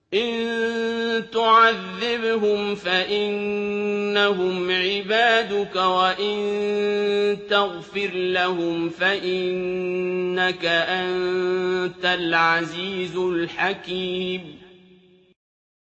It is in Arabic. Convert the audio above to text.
إِن تُعَذِّبْهُمْ فَإِنَّهُمْ عِبَادُكَ وَإِن تَغْفِرْ لَهُمْ فَإِنَّكَ أَنتَ الْعَزِيزُ الْحَكِيمُ